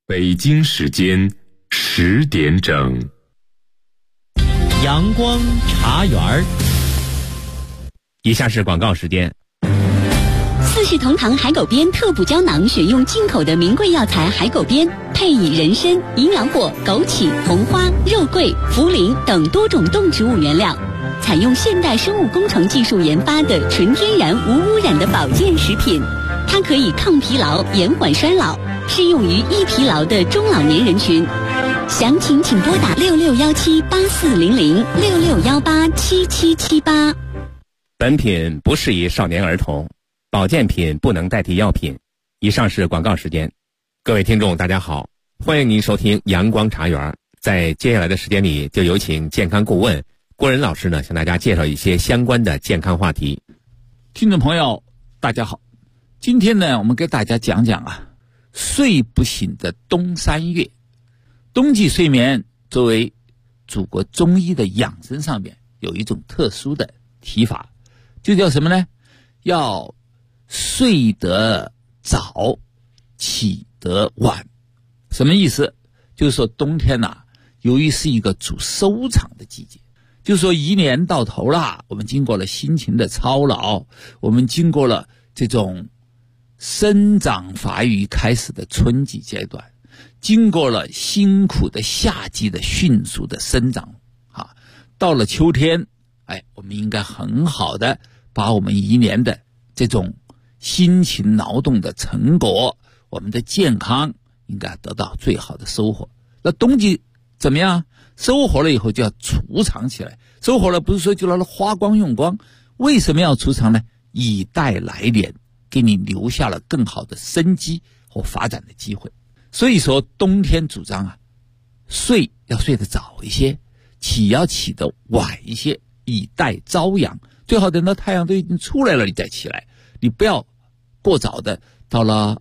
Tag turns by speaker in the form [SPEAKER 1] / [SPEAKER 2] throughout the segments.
[SPEAKER 1] 北京时间10点整，
[SPEAKER 2] 阳光茶园儿。以下是广告时间。
[SPEAKER 3] 四世同堂海狗鞭特补胶囊，选用进口的名贵药材海狗鞭，配以人参、营养果、枸杞、红花、肉桂、茯苓等多种动植物原料，采用现代生物工程技术研发的纯天然无污染的保健食品。它可以抗疲劳、延缓衰老，适用于易疲劳的中老年人群。详情请拨打6617840066187778。
[SPEAKER 2] 本品不适宜少年儿童，保健品不能代替药品。以上是广告时间。各位听众大家好，欢迎您收听阳光茶园。在接下来的时间里，就有请健康顾问郭仁老师呢，向大家介绍一些相关的健康话题。
[SPEAKER 4] 听众朋友大家好，今天呢，我们给大家讲讲睡不醒的冬3月。冬季睡眠作为祖国中医的养生上面有一种特殊的提法，就叫什么呢？要睡得早，起得晚。什么意思？就是说冬天由于是一个主收场的季节，就是说一年到头了，我们经过了辛勤的操劳，我们经过了这种生长发育开始的春季阶段，经过了辛苦的夏季的迅速的生长到了秋天，我们应该很好的把我们一年的这种辛勤劳动的成果，我们的健康应该得到最好的收获。那冬季怎么样？收获了以后就要储藏起来，收获了不是说就让它花光用光，为什么要储藏呢？以待来年，给你留下了更好的生机和发展的机会。所以说冬天主张睡要睡得早一些，起要起得晚一些，以待朝阳。最好等到太阳都已经出来了你再起来，你不要过早的到了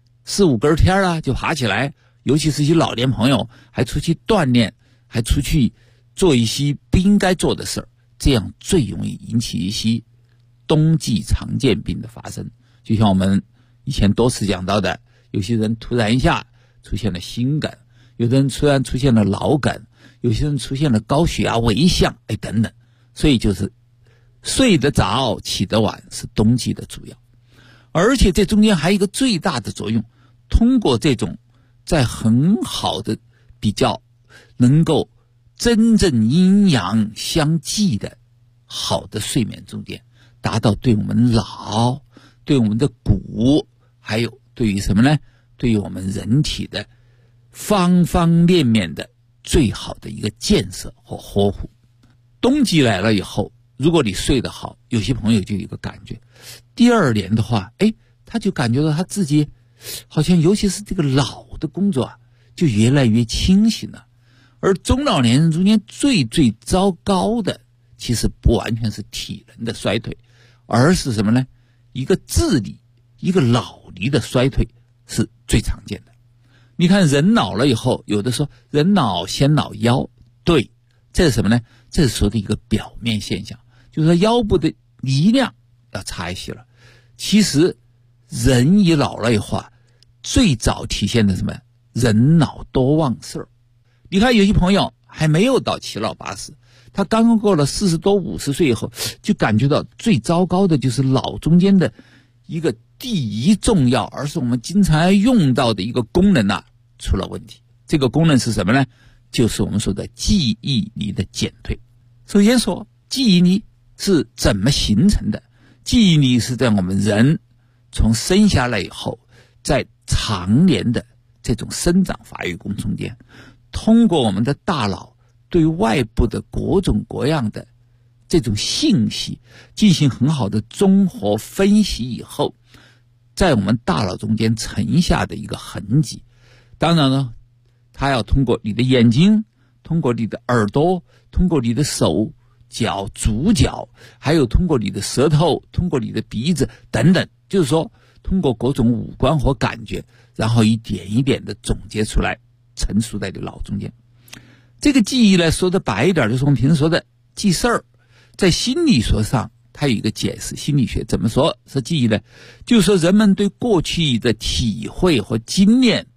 [SPEAKER 4] 4、5更天就爬起来，尤其是一些老年朋友还出去锻炼，还出去做一些不应该做的事儿，这样最容易引起一些冬季常见病的发生。就像我们以前多次讲到的，有些人突然一下出现了心梗，有的人突然出现了脑梗，有些人出现了高血压危象等等。所以就是睡得早起得晚是冬季的主要，而且这中间还有一个最大的作用，通过这种在很好的比较能够真正阴阳相济的好的睡眠中间，达到对我们脑、对我们的骨，还有对于什么呢？对于我们人体的方方面面的最好的一个建设和呵护。冬季来了以后，如果你睡得好，有些朋友就有一个感觉，第二年的话他就感觉到他自己好像尤其是这个脑的工作就越来越清醒了。而中老年人中间最糟糕的，其实不完全是体能的衰退，而是什么呢？一个智力、一个脑力的衰退是最常见的。你看人老了以后，有的说人老先老腰，对，这是什么呢？这是说的一个表面现象，就是说腰部的力量要差一些了。其实人一老了以后最早体现的什么？人老多忘事儿。你看有些朋友还没有到7老8死，他刚刚过了40多50岁以后，就感觉到最糟糕的就是脑中间的一个第一重要，而是我们经常用到的一个功能出了问题。这个功能是什么呢？就是我们说的记忆力的减退。首先说记忆力是怎么形成的？记忆力是在我们人从生下来以后，在常年的这种生长发育过程中间，通过我们的大脑对外部的各种各样的这种信息进行很好的综合分析以后，在我们大脑中间沉下的一个痕迹。当然呢，它要通过你的眼睛，通过你的耳朵，通过你的手脚足脚，还有通过你的舌头，通过你的鼻子等等，就是说通过各种五官和感觉，然后一点一点的总结出来，成熟在你脑中间。这个记忆呢，说的白一点，就是我们平时说的记事儿。在心理学上它有一个解释，心理学怎么说是记忆呢？就是说人们对过去的体会和经验，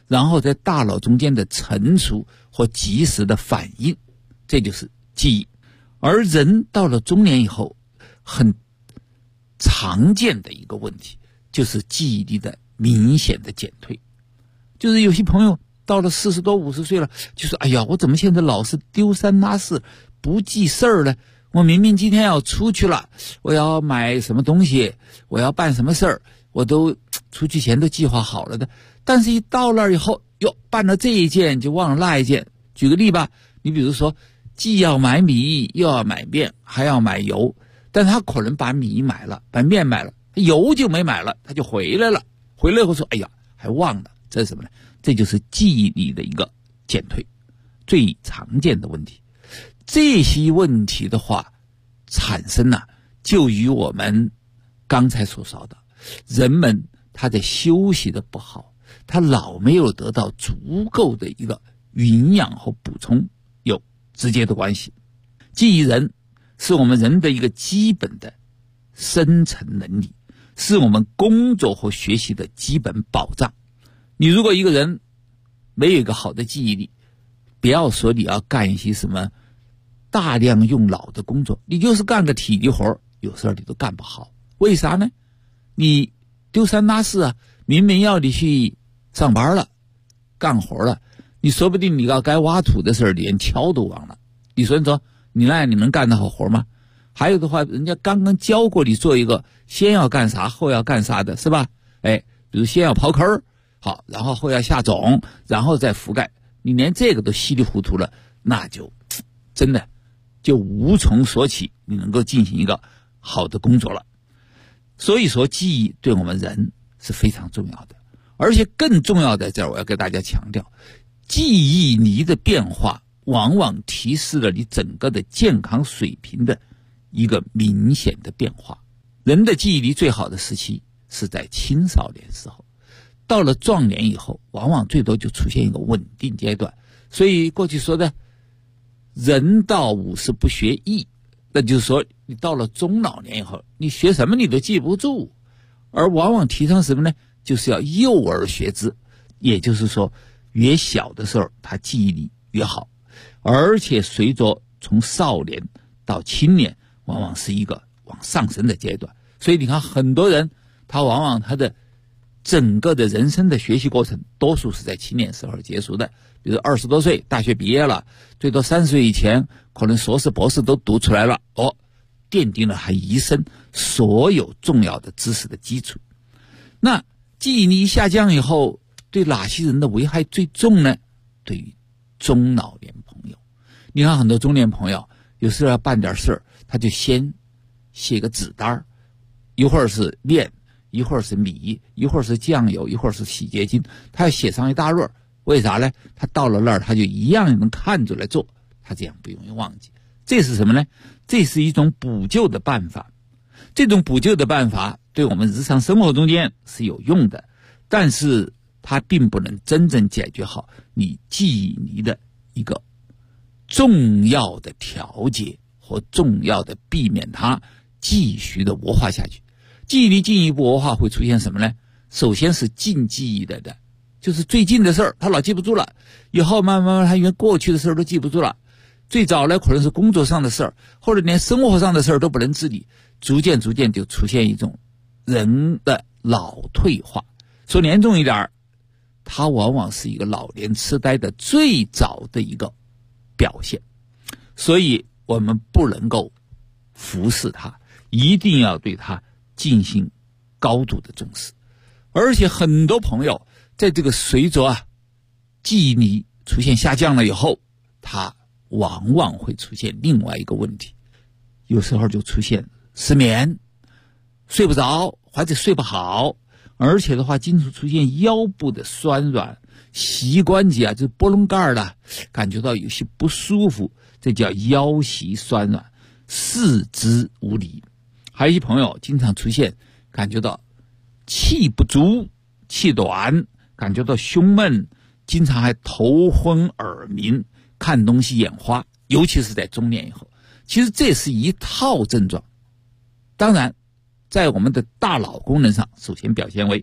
[SPEAKER 4] 然后在大脑中间的存储和及时的反应，这就是记忆。而人到了中年以后，很常见的一个问题就是记忆力的明显的减退。就是有些朋友到了40多50岁了，就说哎呀，我怎么现在老是丢三落四，不记事儿了？我明明今天要出去了，我要买什么东西，我要办什么事儿，我都出去前都计划好了的，但是一到那儿以后，哟，办了这一件就忘了那一件。举个例吧，你比如说既要买米又要买面还要买油，但他可能把米买了，把面买了，油就没买了，他就回来了。回来以后说哎呀，还忘了，这是什么呢？这就是记忆力的一个减退，最常见的问题。这些问题的话产生就与我们刚才所说的人们他的休息的不好，他老没有得到足够的一个营养和补充有直接的关系。记忆人是我们人的一个基本的生存能力，是我们工作和学习的基本保障。你如果一个人没有一个好的记忆力，不要说你要干一些什么大量用脑的工作，你就是干个体力活，有时候你都干不好。为啥呢？你丢三落四明明要你去上班了，干活了，你说不定你要该挖土的事儿连敲都忘了。你说你能干得好活吗？还有的话，人家刚刚教过你做一个先要干啥后要干啥的，是吧？比如先要刨坑，好，然后后要下种，然后再覆盖，你连这个都稀里糊涂了，那就真的就无从说起你能够进行一个好的工作了。所以说记忆对我们人是非常重要的，而且更重要的，这儿我要给大家强调，记忆力的变化往往提示了你整个的健康水平的一个明显的变化。人的记忆力最好的时期是在青少年时候，到了壮年以后，往往最多就出现一个稳定阶段。所以过去说的人到50不学艺，那就是说你到了中老年以后，你学什么你都记不住。而往往提倡什么呢？就是要幼儿学之，也就是说越小的时候他记忆力越好，而且随着从少年到青年往往是一个往上升的阶段。所以你看很多人他往往他的整个的人生的学习过程多数是在青年时候结束的。比如20多岁大学毕业了，最多30岁以前可能硕士博士都读出来了，奠定了他一生所有重要的知识的基础。那记忆力下降以后对哪些人的危害最重呢？对于中老年朋友。你看很多中年朋友有时候要办点事儿，他就先写个纸单，一会儿是面，一会儿是米，一会儿是酱油，一会儿是洗洁精，他要写上一大摞。为啥呢？他到了那儿他就一样能看出来做，他这样不容易忘记。这是什么呢？这是一种补救的办法。这种补救的办法对我们日常生活中间是有用的，但是它并不能真正解决好你记忆力的一个重要的调节和重要的避免它继续的恶化下去。记忆力进一步恶化会出现什么呢？首先是近记忆的，就是最近的事儿他老记不住了，以后慢慢他因为过去的事儿都记不住了。最早呢可能是工作上的事儿，或者连生活上的事儿都不能自理，逐渐就出现一种人的脑退化。说严重一点，它往往是一个老年痴呆的最早的一个表现。所以我们不能够忽视它，一定要对它进行高度的重视。而且很多朋友在这个随着记忆力出现下降了以后，他往往会出现另外一个问题，有时候就出现失眠，睡不着或者睡不好，而且的话经常出现腰部的酸软，膝关节就是波棱盖的感觉到有些不舒服，这叫腰膝酸软，四肢无力。还有一些朋友经常出现感觉到气不足气短，感觉到胸闷，经常还头昏耳鸣，看东西眼花，尤其是在中年以后。其实这是一套症状，当然在我们的大脑功能上首先表现为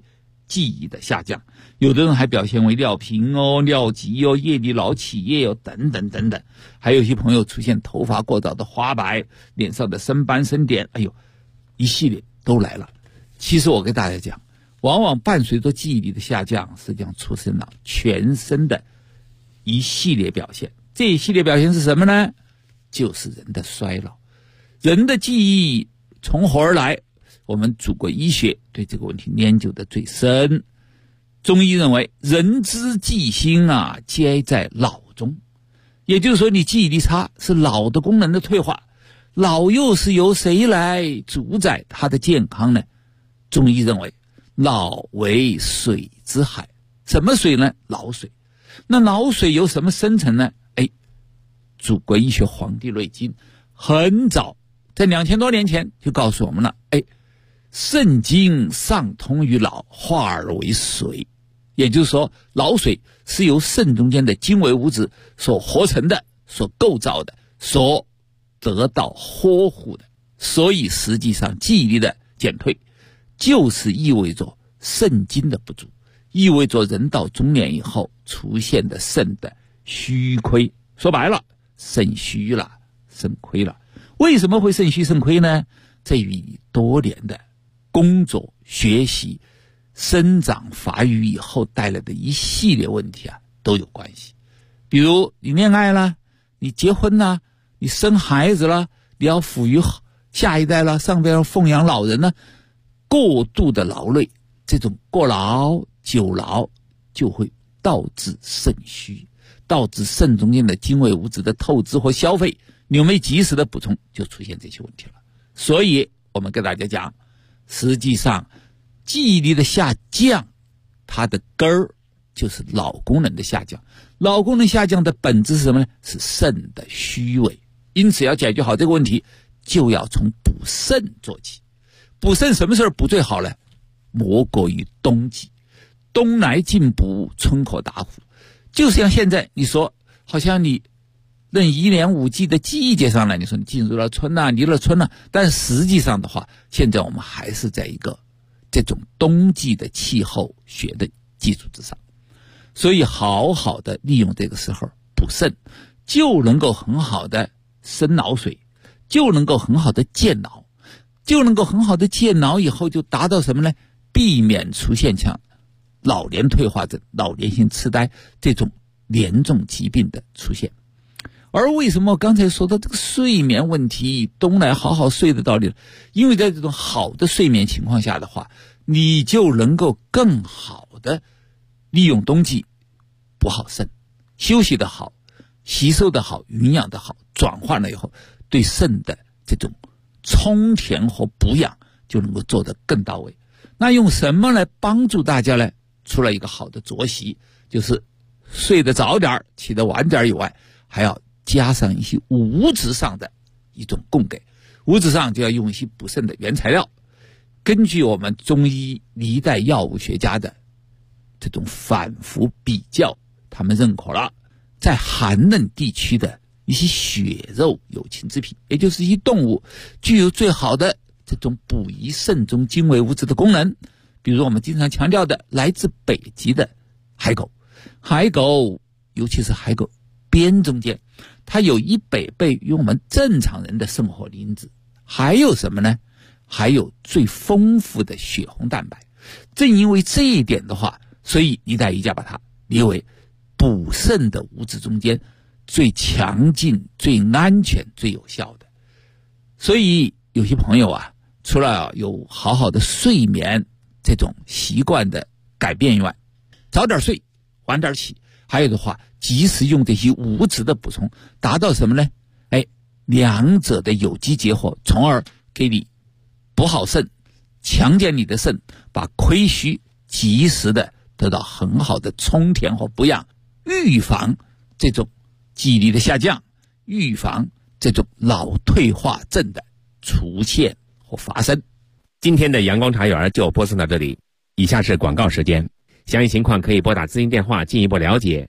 [SPEAKER 4] 记忆的下降，有的人还表现为尿频尿急夜里老起夜等等等等，还有一些朋友出现头发过早的花白，脸上的生斑生点，一系列都来了。其实我给大家讲，往往伴随着记忆力的下降，实际上出现了全身的一系列表现。这一系列表现是什么呢？就是人的衰老。人的记忆从何而来？我们祖国医学对这个问题研究的最深。中医认为人之记心皆在老中，也就是说你记忆力差是脑的功能的退化。脑又是由谁来主宰它的健康呢？中医认为脑为水之海。什么水呢？脑水。那脑水由什么生成呢？祖国医学《黄帝内经》很早在2000多年前就告诉我们了，肾经上通于脑，化而为水。也就是说，脑水是由肾中间的精微物质所合成的，所构造的，所得到呵护的。所以实际上记忆力的减退就是意味着肾精的不足，意味着人到中年以后出现的肾的虚亏。说白了，肾虚了，肾亏了。为什么会肾虚肾亏呢？这与你多年的工作学习生长发育以后带来的一系列问题都有关系。比如你恋爱了，你结婚了，你生孩子了，你要抚育下一代了，上边要奉养老人了，过度的劳累，这种过劳久劳就会导致肾虚，导致肾中间的精微物质的透支或消费，你没及时的补充，就出现这些问题了。所以我们跟大家讲，实际上记忆力的下降，它的根儿就是脑功能的下降。脑功能下降的本质是什么呢？是肾的虚伪。因此要解决好这个问题，就要从补肾做起。补肾什么时候补最好呢？莫过于冬季。冬来进补，春可打虎。就像现在你说，好像你任1年5季的季节上来，你说你进入了春离了春但实际上的话，现在我们还是在一个这种冬季的气候学的基础之上。所以好好的利用这个时候补肾，就能够很好的生脑水，就能够很好的健脑，就能够很好的健脑以后就达到什么呢？避免出现像老年退化症、老年性痴呆这种严重疾病的出现。而为什么我刚才说到这个睡眠问题，冬来好好睡的道理？因为在这种好的睡眠情况下的话，你就能够更好的利用冬季补好肾，休息的好，吸收的好，营养的好，转换了以后，对肾的这种充填和补养就能够做得更到位。那用什么来帮助大家呢？除了一个好的作息，就是睡得早点，起得晚点以外，还要加上一些物质上的一种供给。物质上就要用一些补肾的原材料。根据我们中医历代药物学家的这种反复比较，他们认可了在寒冷地区的一些血肉有情之品，也就是一些动物具有最好的这种补益肾中精微物质的功能。比如我们经常强调的来自北极的海狗，海狗尤其是海狗边中间，它有100倍于我们正常人的生活因子。还有什么呢？还有最丰富的血红蛋白。正因为这一点的话，所以历代医家把它列为补肾的物质中间最强劲、最安全、最有效的。所以有些朋友除了有好好的睡眠这种习惯的改变以外，早点睡，晚点起，还有的话及时用这些物质的补充，达到什么呢？两者的有机结合，从而给你补好肾，强健你的肾，把亏虚及时的得到很好的充填和补养，预防这种记忆力的下降，预防这种脑退化症的出现和发生。
[SPEAKER 2] 今天的阳光茶园就播送到这里，以下是广告时间。详细情况可以拨打咨询电话进一步了解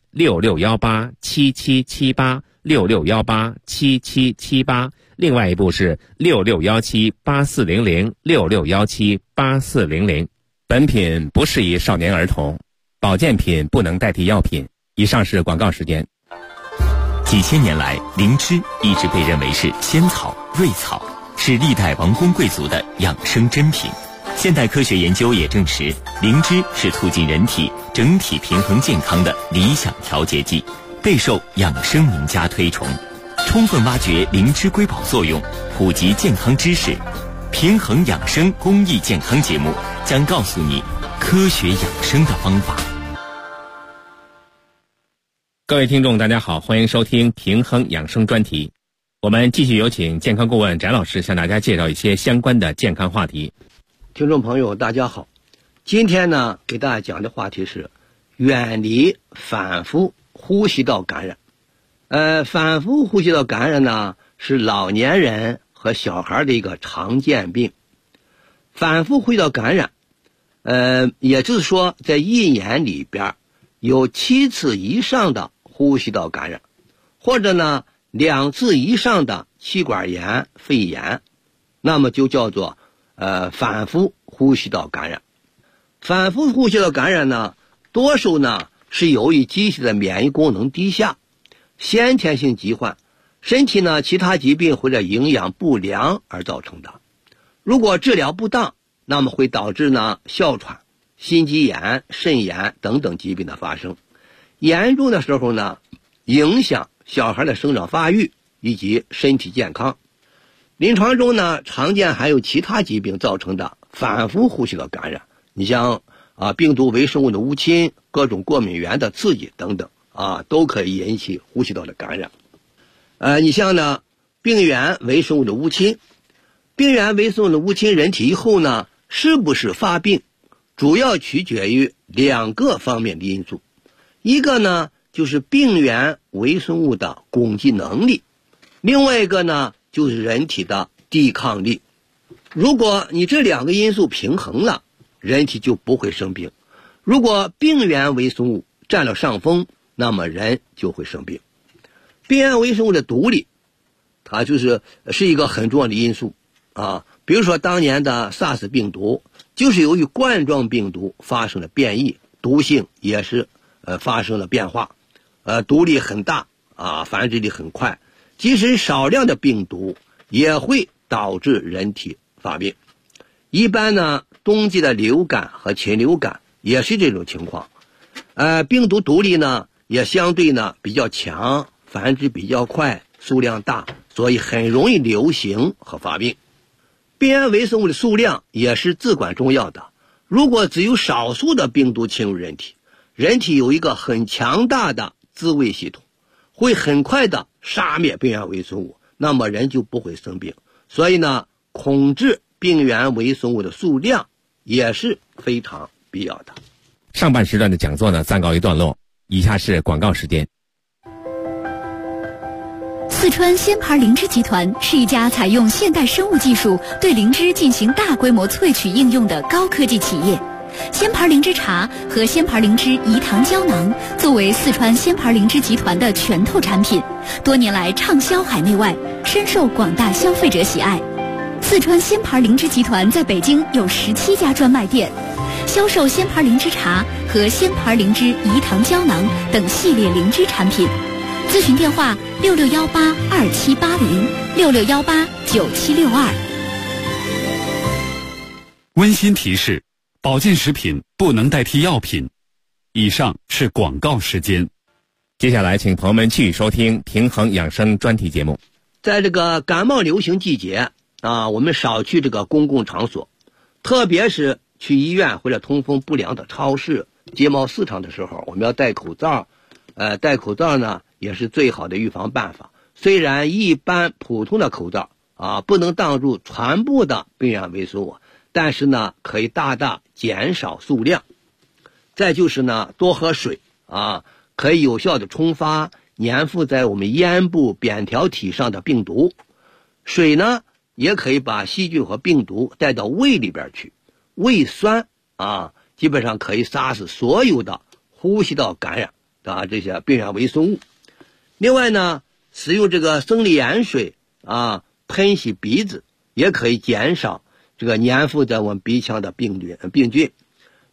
[SPEAKER 2] ，66187778 66187778，另外一部是66178400 66178400。 本品不适宜少年儿童，保健品不能代替药品。以上是广告时间。
[SPEAKER 5] 几千年来，灵芝一直被认为是仙草、瑞草，是历代王公贵族的养生珍品。现代科学研究也证实，灵芝是促进人体整体平衡健康的理想调节剂，备受养生名家推崇。充分挖掘灵芝瑰宝作用，普及健康知识，平衡养生公益健康节目将告诉你科学养生的方法。
[SPEAKER 2] 各位听众大家好，欢迎收听平衡养生专题。我们继续有请健康顾问翟老师向大家介绍一些相关的健康话题。
[SPEAKER 6] 听众朋友大家好，今天呢给大家讲的话题是远离反复呼吸道感染。反复呼吸道感染呢是老年人和小孩的一个常见病。反复呼吸道感染也就是说在一年里边有7次以上的呼吸道感染，或者呢2次以上的气管炎、肺炎，那么就叫做反复呼吸道感染。反复呼吸道感染呢，多数呢是由于机体的免疫功能低下、先天性疾患、身体呢其他疾病或者营养不良而造成的。如果治疗不当，那么会导致呢哮喘、心肌炎、肾炎等等疾病的发生。严重的时候呢，影响小孩的生长发育以及身体健康。临床中呢，常见还有其他疾病造成的反复呼吸道感染，你像病毒微生物的入侵、各种过敏原的刺激等等都可以引起呼吸道的感染。你像呢病原微生物的入侵，病原微生物的入侵人体以后呢，是不是发病，主要取决于2个方面的因素。一个呢就是病原微生物的攻击能力，另外一个呢就是人体的抵抗力。如果你这2个因素平衡了，人体就不会生病。如果病原微生物占了上风，那么人就会生病。病原微生物的独立，它是一个很重要的因素比如说当年的 SARS 病毒，就是由于冠状病毒发生了变异，毒性也是发生了变化，毒力很大繁殖力很快，即使少量的病毒也会导致人体发病。一般呢冬季的流感和禽流感也是这种情况。病毒毒力呢也相对呢比较强，繁殖比较快，数量大，所以很容易流行和发病。病原微生物的数量也是至关重要的。如果只有少数的病毒侵入人体，人体有一个很强大的自卫系统，会很快的杀灭病原微生物，那么人就不会生病。所以呢，控制病原微生物的数量也是非常必要的。
[SPEAKER 2] 上半时段的讲座呢暂告一段落，以下是广告时间。
[SPEAKER 3] 四川仙牌灵芝集团是一家采用现代生物技术对灵芝进行大规模萃取应用的高科技企业。仙牌灵芝茶和仙牌灵芝饴糖胶囊作为四川仙牌灵芝集团的拳头产品，多年来畅销海内外，深受广大消费者喜爱。四川仙牌灵芝集团在北京有17家专卖店，销售仙牌灵芝茶和仙牌灵芝饴糖胶囊等系列灵芝产品。咨询电话6618278066189762。
[SPEAKER 1] 温馨提示：保健食品不能代替药品。以上是广告时间。
[SPEAKER 2] 接下来请朋友们继续收听平衡养生专题节目。
[SPEAKER 6] 在这个感冒流行季节我们少去这个公共场所，特别是去医院或者通风不良的超市、街贸市场的时候，我们要戴口罩。戴口罩呢也是最好的预防办法。虽然一般普通的口罩不能挡住传播的病原微生物，但是呢可以大大减少数量。再就是呢多喝水可以有效的冲发粘附在我们咽部扁桃体上的病毒。水呢也可以把细菌和病毒带到胃里边去。胃酸基本上可以杀死所有的呼吸道感染这些病原微生物。另外呢，使用这个生理盐水喷洗鼻子，也可以减少这个粘附在我们鼻腔的病菌。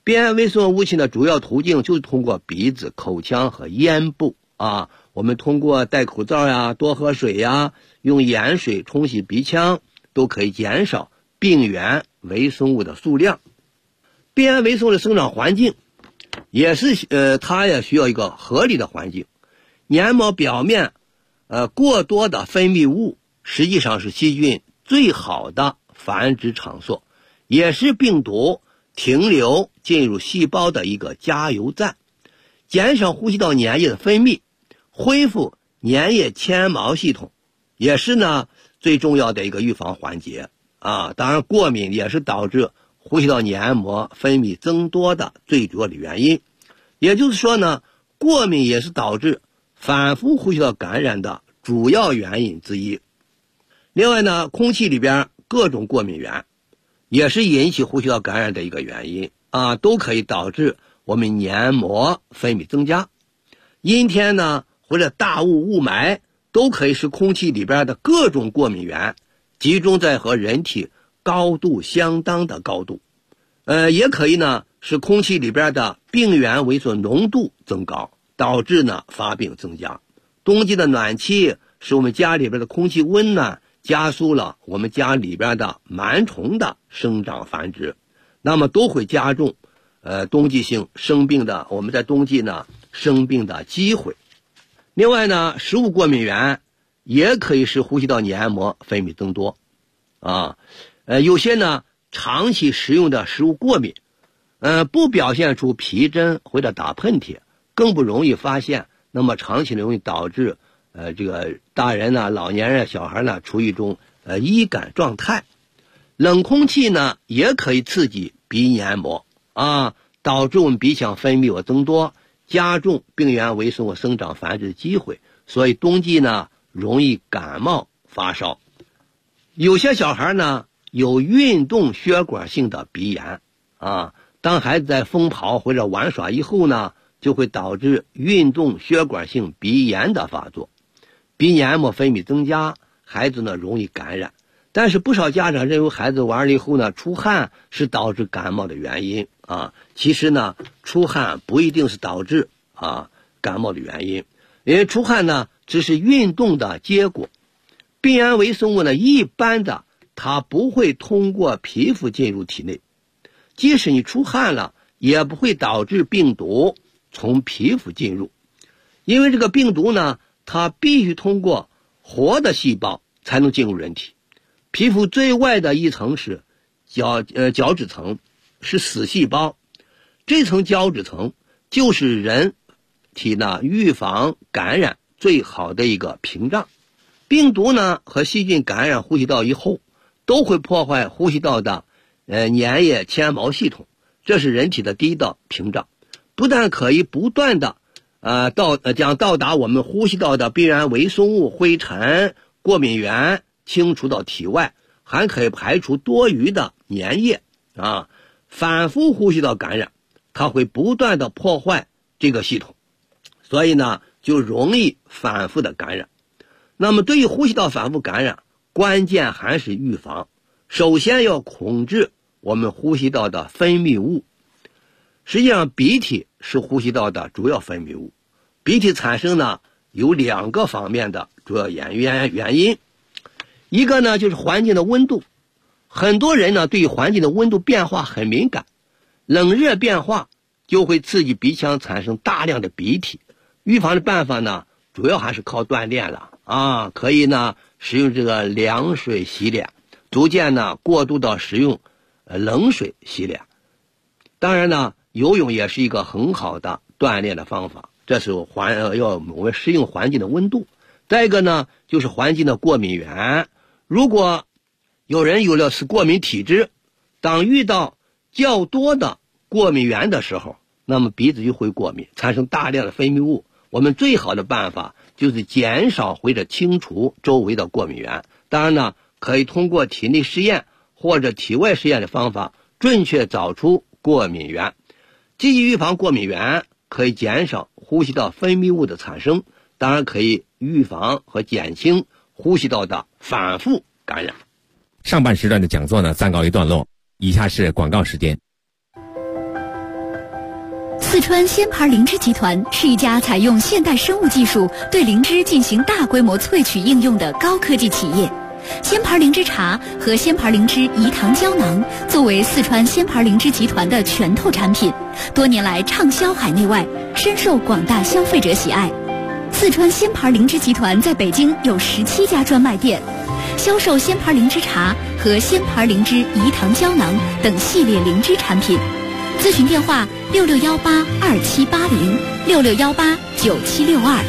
[SPEAKER 6] 鼻炎微生物误侵的主要途径就是通过鼻子、口腔和咽部啊。我们通过戴口罩呀、多喝水呀、用盐水冲洗鼻腔，都可以减少病原微生物的数量。鼻炎微生物的生长环境也是它也需要一个合理的环境。黏膜表面过多的分泌物实际上是细菌最好的繁殖场所，也是病毒停留进入细胞的一个加油站。减少呼吸道粘液的分泌，恢复粘液纤毛系统，也是呢最重要的一个预防环节啊。当然过敏也是导致呼吸道黏膜分泌增多的最主要的原因，也就是说呢，过敏也是导致反复呼吸道感染的主要原因之一。另外呢，空气里边各种过敏源也是引起呼吸道感染的一个原因啊，都可以导致我们黏膜分泌增加。阴天呢或者大雾霾都可以使空气里边的各种过敏源集中在和人体高度相当的高度，也可以呢使空气里边的病原微生物浓度增高，导致呢发病增加。冬季的暖气使我们家里边的空气温暖，加速了我们家里边的螨虫的生长繁殖，那么都会加重冬季性生病的我们在冬季呢生病的机会。另外呢，食物过敏源也可以使呼吸道黏膜分泌增多啊。有些呢长期食用的食物过敏，不表现出皮疹或者打喷嚏，更不容易发现，那么长期容易导致这个大人呢、老年人、小孩呢处于一种易感状态。冷空气呢也可以刺激鼻黏膜啊，导致我们鼻腔分泌物增多，加重病原微生物生长繁殖的机会，所以冬季呢容易感冒发烧。有些小孩呢有运动血管性的鼻炎啊，当孩子在疯跑或者玩耍以后呢，就会导致运动血管性鼻炎的发作，鼻黏膜分泌增加，孩子呢容易感染。但是不少家长认为孩子玩了以后呢出汗是导致感冒的原因啊，其实呢出汗不一定是导致感冒的原因，因为出汗呢只是运动的结果。病原微生物呢一般的它不会通过皮肤进入体内，即使你出汗了也不会导致病毒从皮肤进入，因为这个病毒呢它必须通过活的细胞才能进入人体。皮肤最外的一层是角质层，是死细胞，这层角质层就是人体呢预防感染最好的一个屏障。病毒呢和细菌感染呼吸道以后，都会破坏呼吸道的粘液纤毛系统，这是人体的第一道屏障。不但可以不断的将到达我们呼吸道的病原微生物、灰尘、过敏源清除到体外，还可以排除多余的粘液啊。反复呼吸道感染它会不断的破坏这个系统，所以呢就容易反复的感染。那么对于呼吸道反复感染，关键还是预防。首先要控制我们呼吸道的分泌物。实际上鼻涕是呼吸道的主要分泌物，鼻涕产生呢有两个方面的主要原因。一个呢就是环境的温度，很多人呢对于环境的温度变化很敏感，冷热变化就会刺激鼻腔产生大量的鼻涕。预防的办法呢主要还是靠锻炼了啊，可以呢使用这个凉水洗脸，逐渐呢过渡到使用冷水洗脸。当然呢游泳也是一个很好的锻炼的方法，这是我们适应环境的温度。再一个呢就是环境的过敏源，如果有人有了是过敏体质，当遇到较多的过敏源的时候，那么鼻子就会过敏，产生大量的分泌物。我们最好的办法就是减少或者清除周围的过敏源。当然呢可以通过体内试验或者体外试验的方法准确找出过敏源。积极预防过敏源可以减少呼吸道分泌物的产生，当然可以预防和减轻呼吸道的反复感染。
[SPEAKER 2] 上半时段的讲座呢暂告一段落，以下是广告时间。
[SPEAKER 3] 四川鲜牌灵芝集团是一家采用现代生物技术对灵芝进行大规模萃取应用的高科技企业。鲜牌灵芝茶和鲜牌灵芝饴糖胶囊作为四川鲜牌灵芝集团的拳头产品，多年来畅销海内外，深受广大消费者喜爱。四川鲜牌灵芝集团在北京有17家专卖店，销售鲜牌灵芝茶和鲜牌灵芝饴糖胶囊等系列灵芝产品。咨询电话6618278066189762。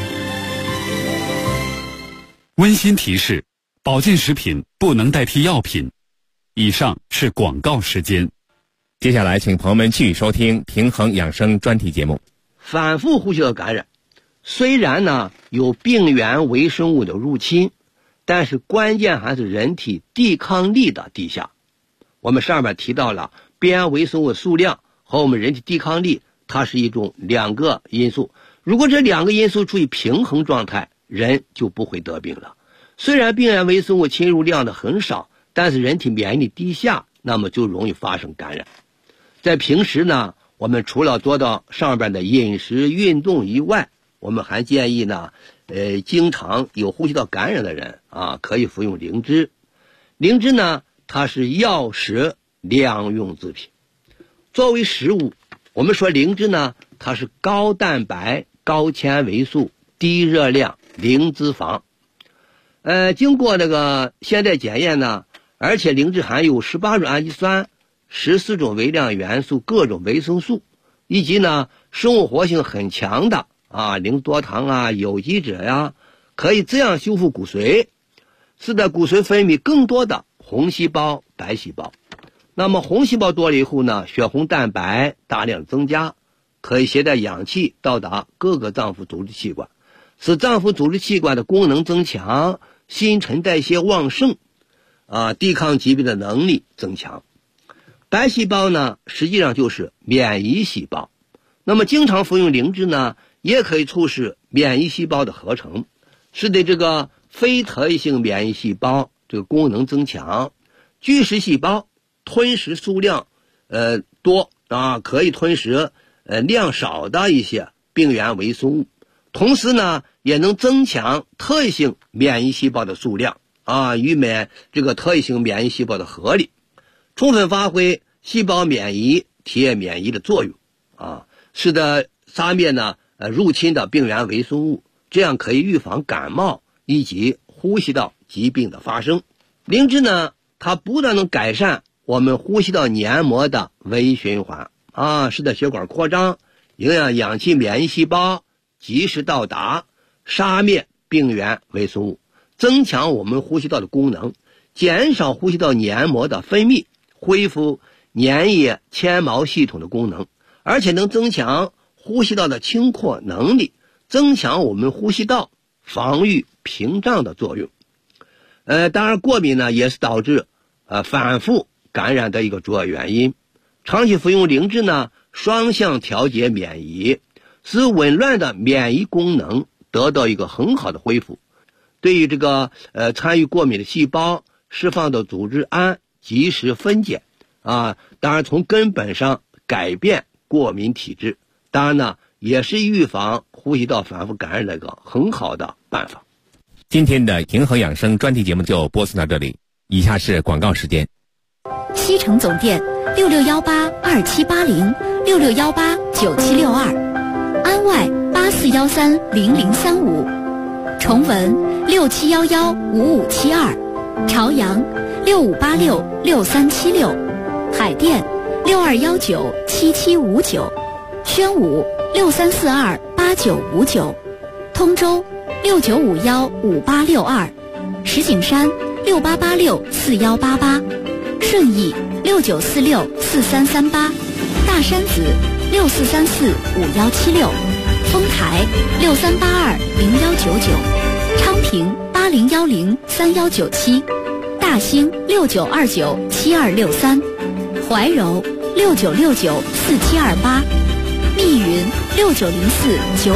[SPEAKER 1] 温馨提示：保健食品不能代替药品。以上是广告时间。
[SPEAKER 2] 接下来请朋友们继续收听平衡养生专题节目。
[SPEAKER 6] 反复呼吸道感染虽然呢有病原微生物的入侵，但是关键还是人体抵抗力的低下。我们上面提到了病原微生物数量和我们人体抵抗力，它是两个因素。如果这两个因素处于平衡状态，人就不会得病了。虽然病原微生物侵入量的很少，但是人体免疫力低下，那么就容易发生感染。在平时呢，我们除了做到上边的饮食运动以外，我们还建议呢经常有呼吸道感染的人可以服用灵芝。灵芝呢，它是药食两用制品。作为食物，我们说灵芝呢，它是高蛋白、高纤维素、低热量、零脂肪。经过这个现代检验呢，而且灵芝含有18种氨基酸、14种微量元素、各种维生素，以及呢生物活性很强的零多糖有机质可以这样修复骨髓，使得骨髓分泌更多的红细胞、白细胞。那么红细胞多了以后呢，血红蛋白大量增加，可以携带氧气到达各个脏腑组织器官，使脏腑组织器官的功能增强，新陈代谢旺盛，抵抗疾病的能力增强。白细胞呢，实际上就是免疫细胞。那么经常服用灵芝呢，也可以促使免疫细胞的合成，使得这个非特异性免疫细胞这个功能增强。巨噬细胞吞食数量多可以吞食量少的一些病原微生物，同时呢也能增强特异性免疫细胞的数量与这个特异性免疫细胞的合力，充分发挥细胞免疫、体液免疫的作用使得杀灭呢入侵的病原微生物，这样可以预防感冒以及呼吸道疾病的发生。灵芝呢，它不但能改善我们呼吸道黏膜的微循环使得血管扩张，营养氧气免疫细胞及时到达，杀灭病原微生物，增强我们呼吸道的功能，减少呼吸道黏膜的分泌，恢复粘液纤毛系统的功能，而且能增强呼吸道的清扩能力，增强我们呼吸道防御屏障的作用。当然过敏呢也是导致反复感染的一个主要原因。长期服用灵芝呢，双向调节免疫，使紊乱的免疫功能得到一个很好的恢复，对于这个参与过敏的细胞释放的组织胺及时分解当然从根本上改变过敏体质，当然呢也是预防呼吸道反复感染的一个很好的办法。
[SPEAKER 2] 今天的平衡养生专题节目就播送到这里，以下是广告时间。
[SPEAKER 3] 西城总店6618278066189762，安外84130035，崇文67115572，朝阳65866376，海淀62197759，宣武63428959，通州69515862，石景山68864188，顺义69464338，大山子64345176，丰台63820199，昌平80103197，大兴69297263，怀柔69694728，密云690495。